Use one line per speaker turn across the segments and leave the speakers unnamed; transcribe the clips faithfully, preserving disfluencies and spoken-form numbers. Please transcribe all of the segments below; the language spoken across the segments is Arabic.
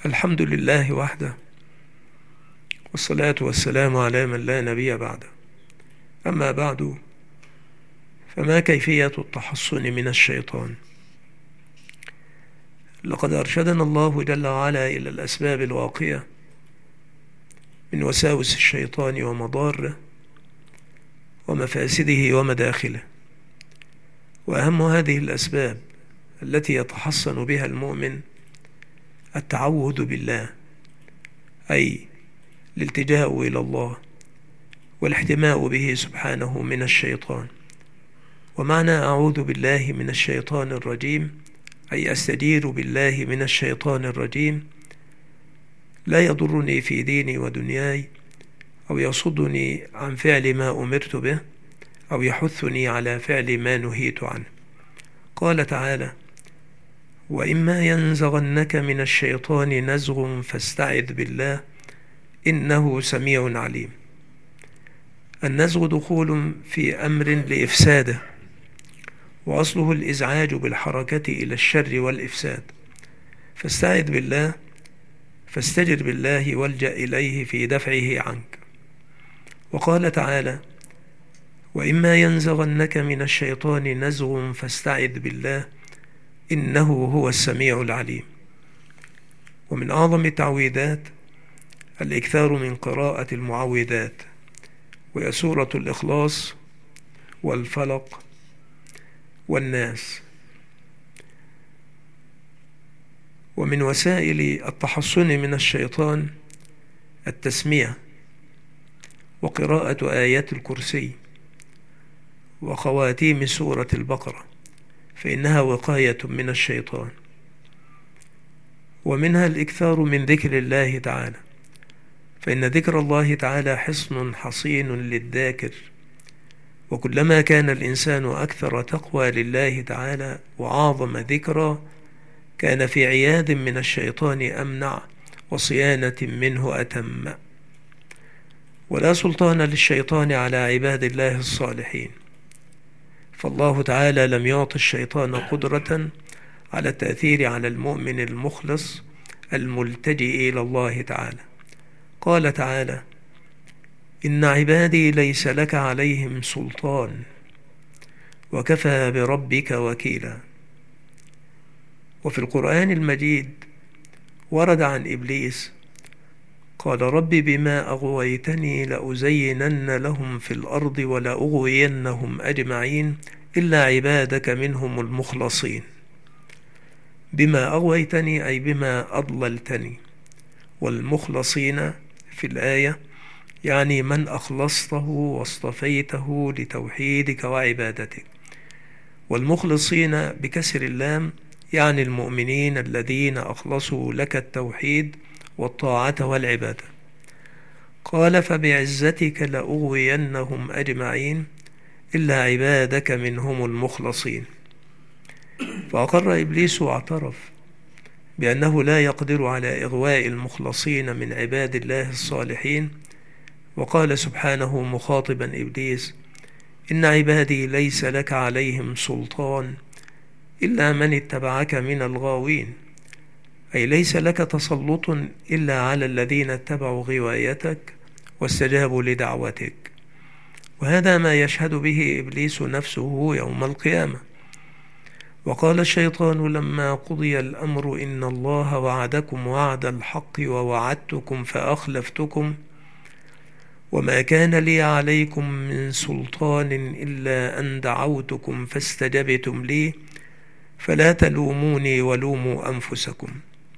الحمد لله وحده، والصلاة والسلام على من لا نبي بعده. أما بعد، فما كيفية التحصن من الشيطان؟ لقد أرشدنا الله جل وعلا إلى الأسباب الواقية من وساوس الشيطان ومضاره ومفاسده ومداخله. وأهم هذه الأسباب التي يتحصن بها المؤمن التعوذ بالله، أي الالتجاء إلى الله والاحتماء به سبحانه من الشيطان. ومعنى أعوذ بالله من الشيطان الرجيم أي أستجير بالله من الشيطان الرجيم لا يضرني في ديني ودنياي، أو يصدني عن فعل ما أمرت به، أو يحثني على فعل ما نهيت عنه. قال تعالى: وإما ينزغنك من الشيطان نزغ فاستعذ بالله إنه سميع عليم. النزغ دخول في أمر لإفساده، وأصله الإزعاج بالحركة إلى الشر والإفساد. فاستعذ بالله، فاستجر بالله والجأ إليه في دفعه عنك. وقال تعالى: وإما ينزغنك من الشيطان نزغ فاستعذ بالله إنه هو السميع العليم. ومن أعظم التعويذات الإكثار من قراءة المعوذات، وهي سورة الإخلاص والفلق والناس. ومن وسائل التحصن من الشيطان التسمية وقراءة آيات الكرسي وخواتيم سورة البقرة، فإنها وقاية من الشيطان. ومنها الإكثار من ذكر الله تعالى، فإن ذكر الله تعالى حصن حصين للذاكر. وكلما كان الإنسان أكثر تقوى لله تعالى وأعظم ذكرا، كان في عياذ من الشيطان أمنع وصيانة منه أتم. ولا سلطان للشيطان على عباد الله الصالحين، فالله تعالى لم يعط الشيطان قدرة على التأثير على المؤمن المخلص الملتجئ إلى الله تعالى. قال تعالى: إن عبادي ليس لك عليهم سلطان وكفى بربك وكيلا. وفي القرآن المجيد ورد عن إبليس قال: رب بما أغويتني لأزينن لهم في الأرض ولأغوينهم أجمعين إلا عبادك منهم المخلصين. بما أغويتني أي بما أضللتني، والمخلصين في الآية يعني من أخلصته واصطفيته لتوحيدك وعبادتك. والمخلصين بكسر اللام يعني المؤمنين الذين أخلصوا لك التوحيد والطاعة والعبادة. قال: فبعزتك لأغوينهم أجمعين إلا عبادك منهم المخلصين. فأقر إبليس واعترف بأنه لا يقدر على إغواء المخلصين من عباد الله الصالحين. وقال سبحانه مخاطبا إبليس: إن عبادي ليس لك عليهم سلطان إلا من اتبعك من الغاوين، أي ليس لك تسلط إلا على الذين اتبعوا غوايتك واستجابوا لدعوتك. وهذا ما يشهد به إبليس نفسه يوم القيامة. وقال الشيطان لما قضي الأمر إن الله وعدكم وعد الحق ووعدتكم فأخلفتكم وما كان لي عليكم من سلطان إلا أن دعوتكم فاستجبتم لي فلا تلوموني ولوموا أنفسكم.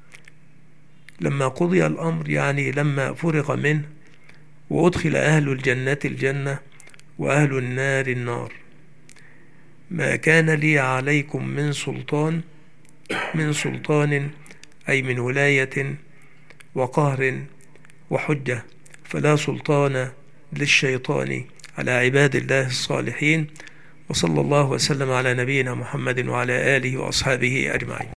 لما قضي الأمر يعني لما فرغ منه وأدخل أهل الجنة الجنة وأهل النار النار. ما كان لي عليكم من سلطان، من سلطان أي من ولاية وقهر وحجة، فلا سلطان للشيطان على عباد الله الصالحين. وصلى الله وسلم على نبينا محمد وعلى آله وأصحابه أجمعين.